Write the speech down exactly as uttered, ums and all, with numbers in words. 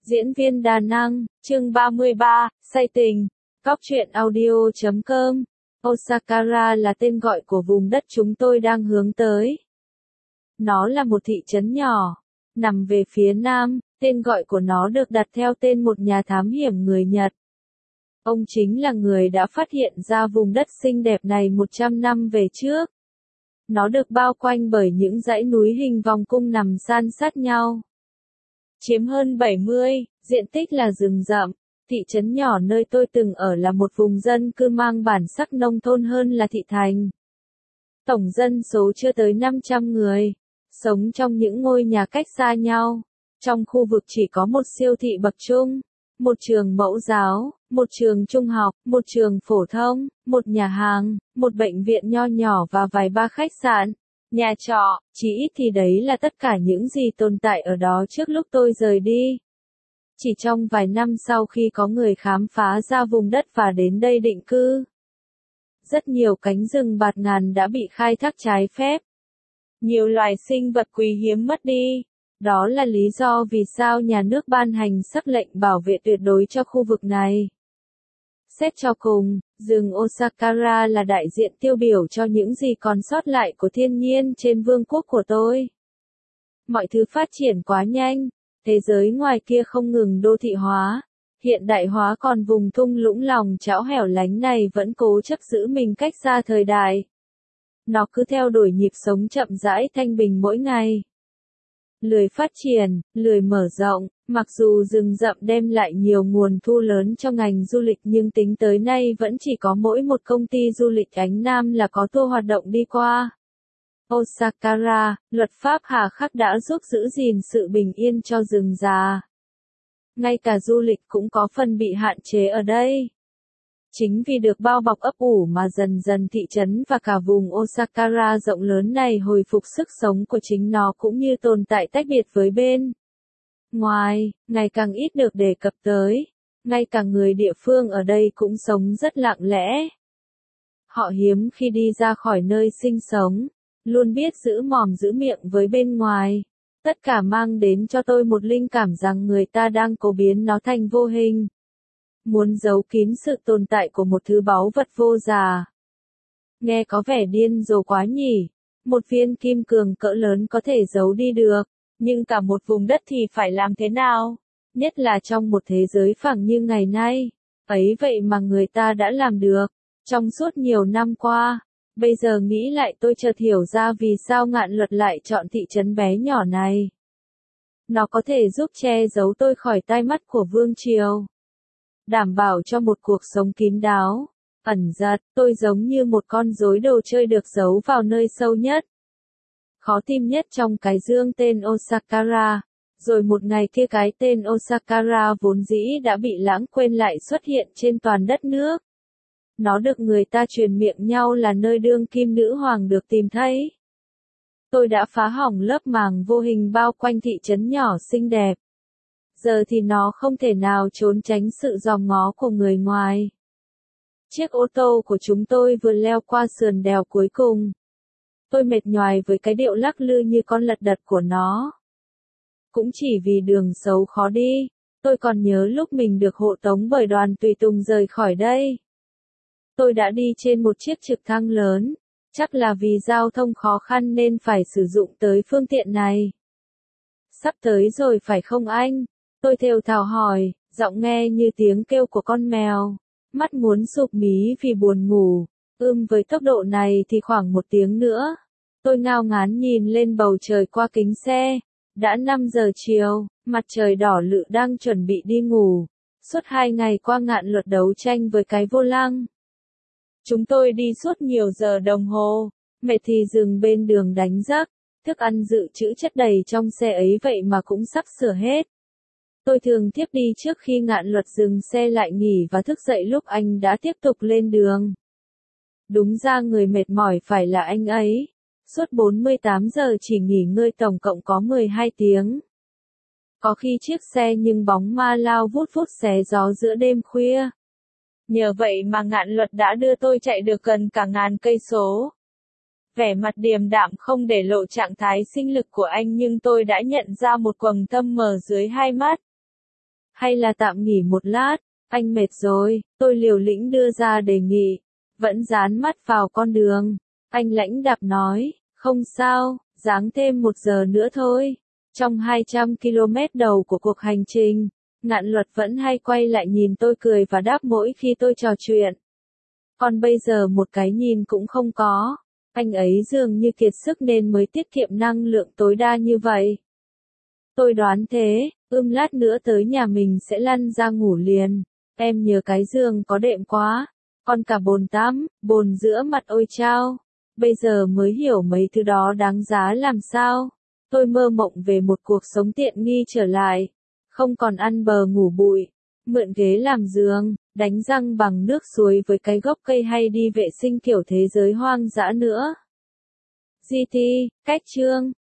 Diễn viên đa năng, chương ba mươi ba, say tình. Góc truyện audio chấm com. Osakara là tên gọi của vùng đất chúng tôi đang hướng tới. Nó là một thị trấn nhỏ, nằm về phía nam, tên gọi của nó được đặt theo tên một nhà thám hiểm người Nhật. Ông chính là người đã phát hiện ra vùng đất xinh đẹp này một trăm năm về trước. Nó được bao quanh bởi những dãy núi hình vòng cung nằm san sát nhau. Chiếm hơn bảy mươi, diện tích là rừng rậm. Thị trấn nhỏ nơi tôi từng ở là một vùng dân cư mang bản sắc nông thôn hơn là thị thành. Tổng dân số chưa tới năm trăm người, sống trong những ngôi nhà cách xa nhau. Trong khu vực chỉ có một siêu thị bậc trung, một trường mẫu giáo, một trường trung học, một trường phổ thông, một nhà hàng, một bệnh viện nho nhỏ và vài ba khách sạn, nhà trọ, chỉ ít thì đấy là tất cả những gì tồn tại ở đó trước lúc tôi rời đi. Chỉ trong vài năm sau khi có người khám phá ra vùng đất và đến đây định cư, rất nhiều cánh rừng bạt ngàn đã bị khai thác trái phép. Nhiều loài sinh vật quý hiếm mất đi. Đó là lý do vì sao nhà nước ban hành sắc lệnh bảo vệ tuyệt đối cho khu vực này. Xét cho cùng, rừng Osakara là đại diện tiêu biểu cho những gì còn sót lại của thiên nhiên trên vương quốc của tôi. Mọi thứ phát triển quá nhanh, thế giới ngoài kia không ngừng đô thị hóa, hiện đại hóa, còn vùng thung lũng lòng trão hẻo lánh này vẫn cố chấp giữ mình cách xa thời đại. Nó cứ theo đuổi nhịp sống chậm rãi thanh bình mỗi ngày. Lười phát triển, lười mở rộng, mặc dù rừng rậm đem lại nhiều nguồn thu lớn cho ngành du lịch nhưng tính tới nay vẫn chỉ có mỗi một công ty du lịch Ánh Nam là có tour hoạt động đi qua. Osakara, luật pháp hà khắc đã giúp giữ gìn sự bình yên cho rừng già. Ngay cả du lịch cũng có phần bị hạn chế ở đây. Chính vì được bao bọc ấp ủ mà dần dần thị trấn và cả vùng Osakara rộng lớn này hồi phục sức sống của chính nó cũng như tồn tại tách biệt với bên ngoài, ngày càng ít được đề cập tới. Ngay cả người địa phương ở đây cũng sống rất lặng lẽ. Họ hiếm khi đi ra khỏi nơi sinh sống, luôn biết giữ mồm giữ miệng với bên ngoài. Tất cả mang đến cho tôi một linh cảm rằng người ta đang cố biến nó thành vô hình. Muốn giấu kín sự tồn tại của một thứ báu vật vô giá. Nghe có vẻ điên rồ quá nhỉ. Một viên kim cương cỡ lớn có thể giấu đi được, nhưng cả một vùng đất thì phải làm thế nào? Nhất là trong một thế giới phẳng như ngày nay. Ấy vậy mà người ta đã làm được, trong suốt nhiều năm qua. Bây giờ nghĩ lại tôi chợt hiểu ra vì sao Ngạn Luật lại chọn thị trấn bé nhỏ này. Nó có thể giúp che giấu tôi khỏi tai mắt của vương triều. Đảm bảo cho một cuộc sống kín đáo, ẩn giật, tôi giống như một con rối đồ chơi được giấu vào nơi sâu nhất. Khó tìm nhất trong cái dương tên Osakara. Rồi một ngày kia cái tên Osakara vốn dĩ đã bị lãng quên lại xuất hiện trên toàn đất nước. Nó được người ta truyền miệng nhau là nơi đương kim nữ hoàng được tìm thấy. Tôi đã phá hỏng lớp màng vô hình bao quanh thị trấn nhỏ xinh đẹp. Giờ thì nó không thể nào trốn tránh sự dòm ngó của người ngoài. Chiếc ô tô của chúng tôi vừa leo qua sườn đèo cuối cùng. Tôi mệt nhoài với cái điệu lắc lư như con lật đật của nó. Cũng chỉ vì đường xấu khó đi, tôi còn nhớ lúc mình được hộ tống bởi đoàn tùy tùng rời khỏi đây. Tôi đã đi trên một chiếc trực thăng lớn, chắc là vì giao thông khó khăn nên phải sử dụng tới phương tiện này. Sắp tới rồi phải không anh? Tôi thều thào hỏi, giọng nghe như tiếng kêu của con mèo, mắt muốn sụp mí vì buồn ngủ. Ưm với tốc độ này thì khoảng một tiếng nữa. Tôi ngao ngán nhìn lên bầu trời qua kính xe. Đã năm giờ chiều, mặt trời đỏ lự đang chuẩn bị đi ngủ. Suốt hai ngày qua Ngạn Luật đấu tranh với cái vô lăng. Chúng tôi đi suốt nhiều giờ đồng hồ, mệt thì dừng bên đường đánh giấc. Thức ăn dự trữ chất đầy trong xe ấy vậy mà cũng sắp sửa hết. Tôi thường thiếp đi trước khi Ngạn Luật dừng xe lại nghỉ và thức dậy lúc anh đã tiếp tục lên đường. Đúng ra người mệt mỏi phải là anh ấy. Suốt bốn mươi tám giờ chỉ nghỉ ngơi tổng cộng có mười hai tiếng. Có khi chiếc xe nhưng bóng ma lao vút vút xé gió giữa đêm khuya. Nhờ vậy mà Ngạn Luật đã đưa tôi chạy được gần cả ngàn cây số. Vẻ mặt điềm đạm không để lộ trạng thái sinh lực của anh nhưng tôi đã nhận ra một quầng thâm mờ dưới hai mắt. Hay là tạm nghỉ một lát, anh mệt rồi, tôi liều lĩnh đưa ra đề nghị. Vẫn dán mắt vào con đường. Anh lãnh đạm nói, không sao, giáng thêm một giờ nữa thôi. Trong hai trăm ki lô mét đầu của cuộc hành trình, Ngạn Luật vẫn hay quay lại nhìn tôi cười và đáp mỗi khi tôi trò chuyện. Còn bây giờ một cái nhìn cũng không có. Anh ấy dường như kiệt sức nên mới tiết kiệm năng lượng tối đa như vậy. Tôi đoán thế, ưm lát nữa tới nhà mình sẽ lăn ra ngủ liền. Em nhớ cái giường có đệm quá. Còn cả bồn tắm, bồn giữa mặt ôi chao. Bây giờ mới hiểu mấy thứ đó đáng giá làm sao. Tôi mơ mộng về một cuộc sống tiện nghi trở lại. Không còn ăn bờ ngủ bụi. Mượn ghế làm giường, đánh răng bằng nước suối với cái gốc cây hay đi vệ sinh kiểu thế giới hoang dã nữa. giê tê, cách chương.